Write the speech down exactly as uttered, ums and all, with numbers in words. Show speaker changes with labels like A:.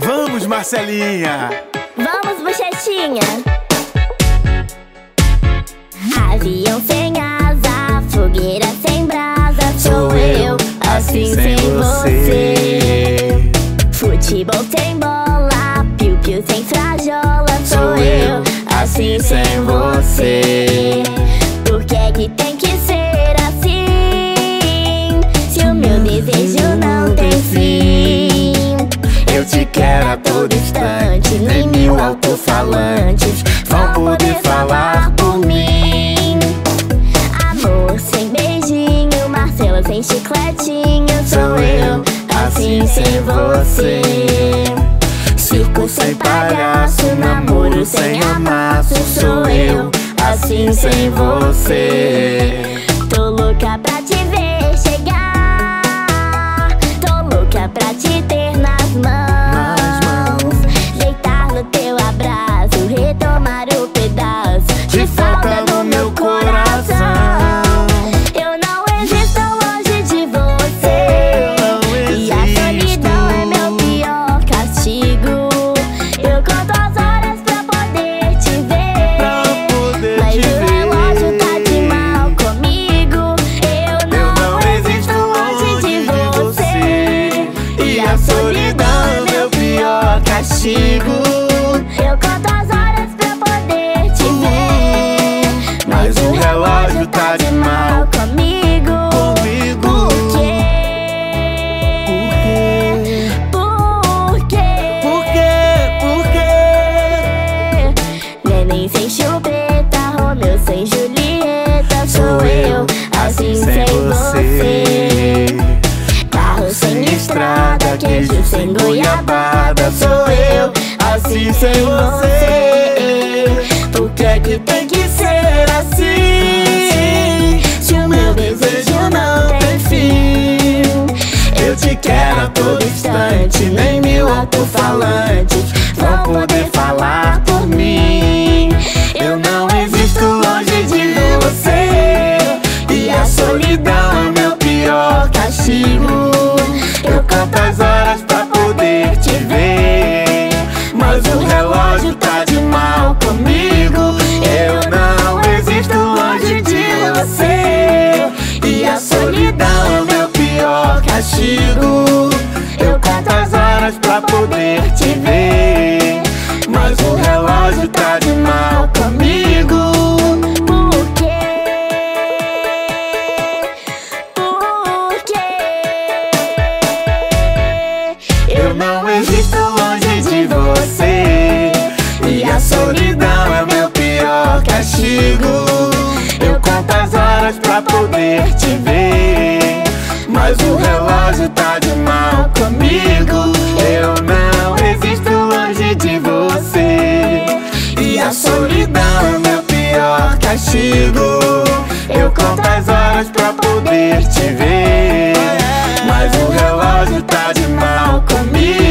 A: Vamos, Marcelinha!
B: Vamos, bochechinha! Avião sem asa, fogueira sem brasa, sou eu, assim sem você. Futebol sem bola, piu-piu sem frajola, sou eu, assim sem você. Por que é que tem que ser assim? Se o meu desejo não tem fim. Eu te quero a todo instante, nem mil alto-falantes vão poder falar por mim. Amor sem beijinho, Marcelo sem chicletinho, sou eu, assim sem você. Circo sem palhaço, namoro sem amasso, sou eu, assim sem você. Tô louca pra te ver chegar, tô louca pra te ter nas mãos, deitar no teu abraço, retomar o pedaço que falta no meu coração. Eu não existo longe de você, e a solidão é meu pior castigo. Eu conto as horas pra poder te ver, mas o relógio tá de mal comigo. Eu não existo longe de você, e a solidão é meu pior castigo. Eu conto as horas pra poder te ver, mas o relógio tá de mal comigo.
A: Comigo.
B: Por quê? Por quê?
A: Por quê? Por quê?
B: Neném sem chupeta, Romeu sem Julieta, sou eu, assim sem você. Carro sem estrada, queijo sem goiabada, sou eu, assim sem você. Por que é que tem que ser assim? Se o meu desejo não tem fim. Eu te quero a todo instante, nem mil alto-falantes vão poder falar por mim. Eu não existo longe de você, e a solidão é meu pior castigo. Eu conto as horas pra poder te ver, mas o relógio tá de mal comigo. Eu não existo longe de você, e a solidão é meu pior castigo. Eu conto as horas pra poder te ver, mas o relógio tá de mal comigo. Por quê? Por quê? Eu não existo longe de você, e a solidão é meu pior castigo. Eu conto as horas pra poder te ver, mas o relógio tá de mal comigo. Eu não existo longe de você, e a solidão é meu pior castigo. Eu conto as horas pra poder te ver, mas o relógio tá de mal comigo.